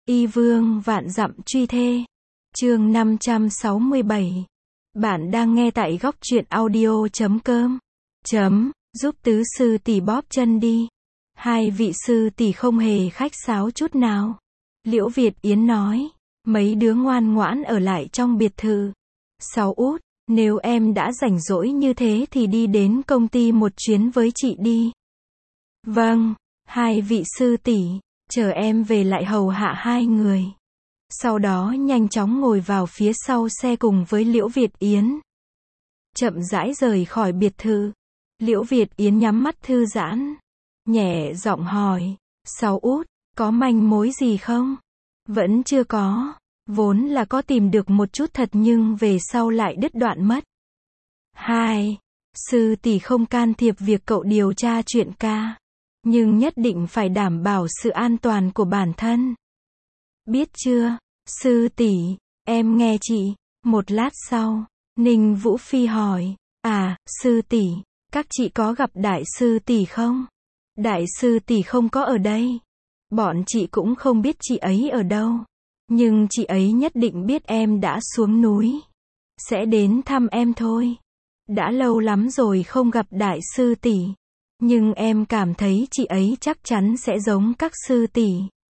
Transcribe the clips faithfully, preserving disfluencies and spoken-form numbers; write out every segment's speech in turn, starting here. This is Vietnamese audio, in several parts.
Y vương vạn dặm truy thê. Chương năm trăm sáu mươi bảy. Bạn đang nghe tại góc truyện audio chấm com. Chấm, giúp tứ sư tỷ bóp chân đi. Hai vị sư tỷ không hề khách sáo chút nào. Liễu Việt Yến nói, mấy đứa ngoan ngoãn ở lại trong biệt thự. Sáu út, nếu em đã rảnh rỗi như thế thì đi đến công ty một chuyến với chị đi. Vâng, hai vị sư tỷ, chờ em về lại hầu hạ hai người. Sau đó nhanh chóng ngồi vào phía sau xe cùng với Liễu Việt Yến. Chậm rãi rời khỏi biệt thự. Liễu Việt Yến nhắm mắt thư giãn. Nhẹ giọng hỏi, Sáu út, có manh mối gì không? Vẫn chưa có. Vốn là có tìm được một chút thật nhưng về sau lại đứt đoạn mất. Hai, sư tỷ không can thiệp việc cậu điều tra chuyện ca. Nhưng nhất định phải đảm bảo sự an toàn của bản thân. Biết chưa, sư tỷ, em nghe chị. Một lát sau, Ninh Vũ Phi hỏi, à, sư tỷ, các chị có gặp đại sư tỷ không? Đại sư tỷ không có ở đây. Bọn chị cũng không biết chị ấy ở đâu. Nhưng chị ấy nhất định biết em đã xuống núi. Sẽ đến thăm em thôi. Đã lâu lắm rồi không gặp đại sư tỷ. Nhưng em cảm thấy chị ấy chắc chắn sẽ giống các sư tỷ.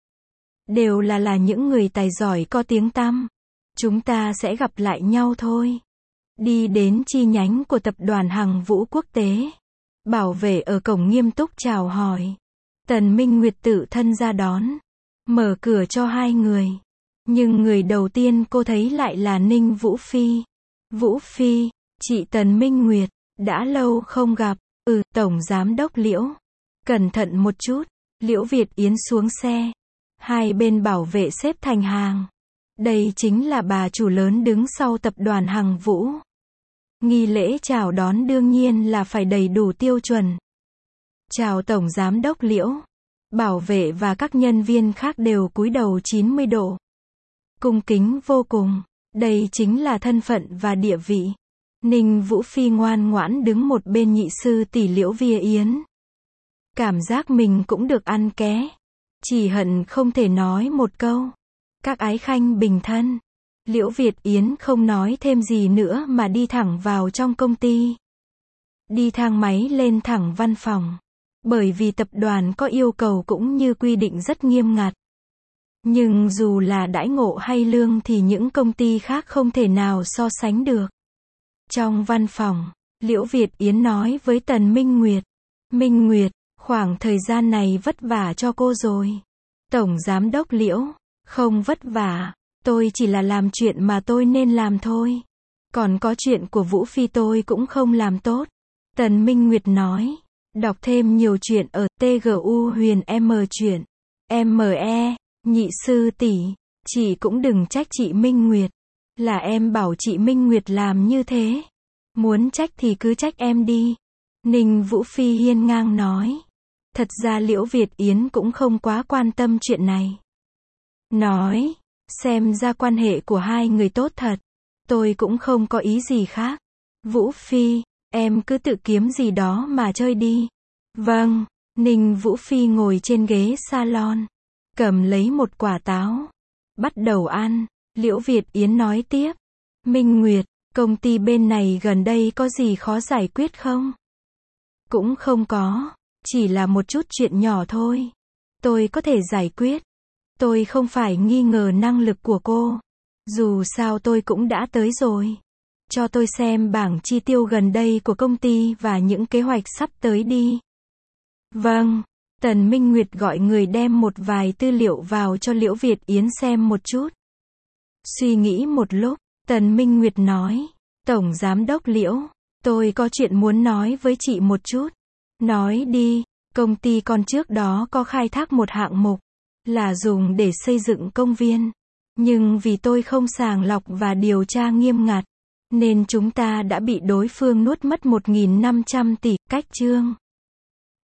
Đều là là những người tài giỏi có tiếng tăm. Chúng ta sẽ gặp lại nhau thôi. Đi đến chi nhánh của tập đoàn Hằng Vũ Quốc tế. Bảo vệ ở cổng nghiêm túc chào hỏi. Tần Minh Nguyệt tự thân ra đón. Mở cửa cho hai người. Nhưng người đầu tiên cô thấy lại là Ninh Vũ Phi. Vũ Phi, chị Tần Minh Nguyệt, đã lâu không gặp. Ừ, Tổng Giám đốc Liễu. Cẩn thận một chút. Liễu Việt Yến xuống xe. Hai bên bảo vệ xếp thành hàng. Đây chính là bà chủ lớn đứng sau tập đoàn Hằng Vũ. Nghi lễ chào đón đương nhiên là phải đầy đủ tiêu chuẩn. Chào Tổng Giám đốc Liễu. Bảo vệ và các nhân viên khác đều cúi đầu chín mươi độ. Cung kính vô cùng. Đây chính là thân phận và địa vị. Ninh Vũ Phi ngoan ngoãn đứng một bên nhị sư tỷ Liễu Việt Yến. Cảm giác mình cũng được ăn ké. Chỉ hận không thể nói một câu. Các ái khanh bình thân. Liễu Việt Yến không nói thêm gì nữa mà đi thẳng vào trong công ty. Đi thang máy lên thẳng văn phòng. Bởi vì tập đoàn có yêu cầu cũng như quy định rất nghiêm ngặt. Nhưng dù là đãi ngộ hay lương thì những công ty khác không thể nào so sánh được. Trong văn phòng, Liễu Việt Yến nói với Tần Minh Nguyệt. Minh Nguyệt, khoảng thời gian này vất vả cho cô rồi. Tổng Giám đốc Liễu, không vất vả. Tôi chỉ là làm chuyện mà tôi nên làm thôi. Còn có chuyện của Vũ Phi tôi cũng không làm tốt. Tần Minh Nguyệt nói. Đọc thêm nhiều chuyện ở tê giê u huyền M truyện. em e, nhị sư tỷ, chị cũng đừng trách chị Minh Nguyệt. Là em bảo chị Minh Nguyệt làm như thế. Muốn trách thì cứ trách em đi. Ninh Vũ Phi hiên ngang nói. Thật ra Liễu Việt Yến cũng không quá quan tâm chuyện này. Nói, xem ra quan hệ của hai người tốt thật. Tôi cũng không có ý gì khác. Vũ Phi, em cứ tự kiếm gì đó mà chơi đi. Vâng, Ninh Vũ Phi ngồi trên ghế salon. Cầm lấy một quả táo. Bắt đầu ăn. Liễu Việt Yến nói tiếp. Minh Nguyệt, công ty bên này gần đây có gì khó giải quyết không? Cũng không có. Chỉ là một chút chuyện nhỏ thôi. Tôi có thể giải quyết. Tôi không phải nghi ngờ năng lực của cô. Dù sao tôi cũng đã tới rồi. Cho tôi xem bảng chi tiêu gần đây của công ty và những kế hoạch sắp tới đi. Vâng. Tần Minh Nguyệt gọi người đem một vài tư liệu vào cho Liễu Việt Yến xem một chút. Suy nghĩ một lúc, Tần Minh Nguyệt nói. Tổng Giám đốc Liễu, tôi có chuyện muốn nói với chị một chút. Nói đi, công ty con trước đó có khai thác một hạng mục. Là dùng để xây dựng công viên. Nhưng vì tôi không sàng lọc và điều tra nghiêm ngặt. Nên chúng ta đã bị đối phương nuốt mất một nghìn năm trăm tỷ. Cách chương.